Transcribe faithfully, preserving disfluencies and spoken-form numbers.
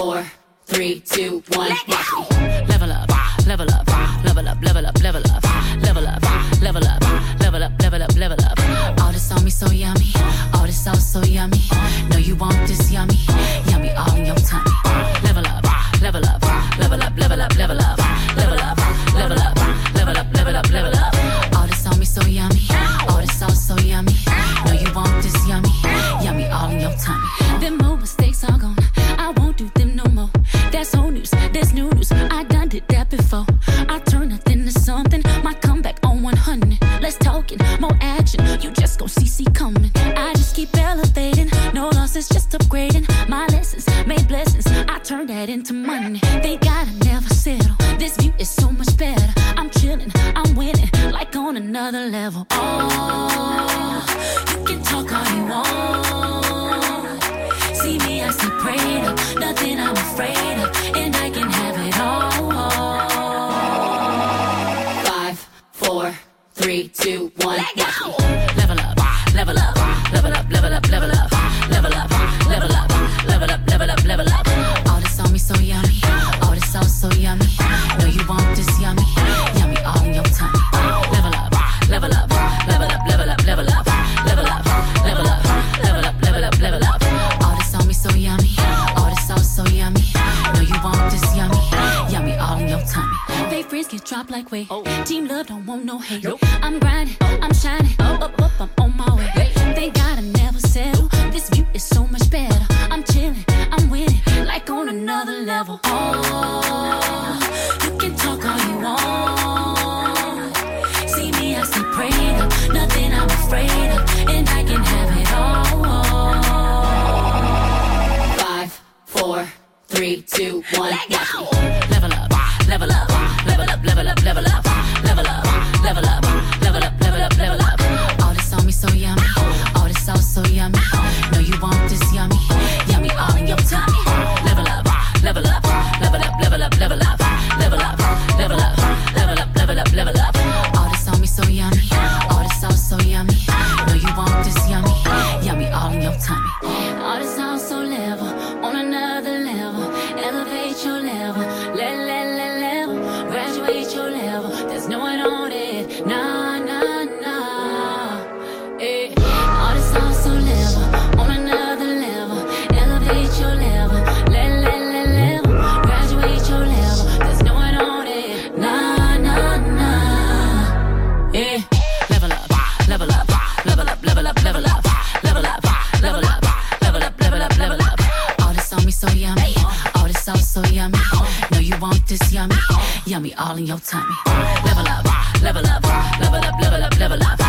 four, three, two, one. Level up, level up, level up, level up, level up, level up, level up, level up, level up, level up. All this on me so yummy, all this sauce so yummy. No, you want this yummy, yummy all in your tummy. Level up, level up, level up, level up, level up, level up, level up, level up, level up, level up. All this on me so yummy, all this sauce so yummy. No, you want this yummy, yummy all in your tummy. Them more mistakes are gone, I won't do them no more. That's old news, that's new news, I done did that before. I turn nothing to something, my comeback on one hundred. Less talking, more action, you just gon' see, see coming. I just keep elevating, no losses, just upgrading. My lessons, made blessings, I turn that into money. They gotta never settle, this view is so much better. I'm chilling, I'm winning, like on another level. Oh, you can talk all you want. See me, I see prayed up, nothing I'm afraid of, and I can have it all. Five, four, three, two, one. Level up, level up, level up, level up, level up, level up, level up, level up, level up, level up. All this on me so yummy, all this sauce so yummy. No, you want this yummy, yummy all in your tummy. Level up, level up, level up, level up, level up, level up, level up, level up, level up, level up. All this on me so yummy, all this sauce so yummy. No, you want this yummy, yummy all in your tummy. Fake friends get dropped like weight. Team love don't want no hate. I'm grinding, I'm shining, up, up, up, I'm on my way. They gotta never settle, this view is so much better. I'm chilling, I'm winning, like on another level. Oh, you can talk all you want. See me, I see prayed up, nothing I'm afraid of, and I can have it all. Five, four, three, two, one. Level up, level up, level up, level up, level up, level up, level up, level up, level up, level up. All this on me so yummy, all this sauce so yummy. No, you want this yummy, yummy all in your tummy. Level up, level up, level up, level up, level up, level up, level up, level up, level up, level up. All this on me so yummy, all this sauce so yummy. No, you want this yummy, yummy all in your tummy. All this sauce so level, on another level. Elevate your level, let, let, let level. Graduate your level, there's no one on it. Nah, nah, nah. Eh. All this sauce so level, on another level. Elevate your level, let, let, let level. Graduate your level, there's no one on it. Nah, nah, nah. Eh. Level up, level up, level up, level up, level up, level up, level up, level up, level up, level up. All this on me so yummy, all this sauce so yummy. No, you want this yummy, yummy all in your tummy. Level up, level up, level up, level up, level up.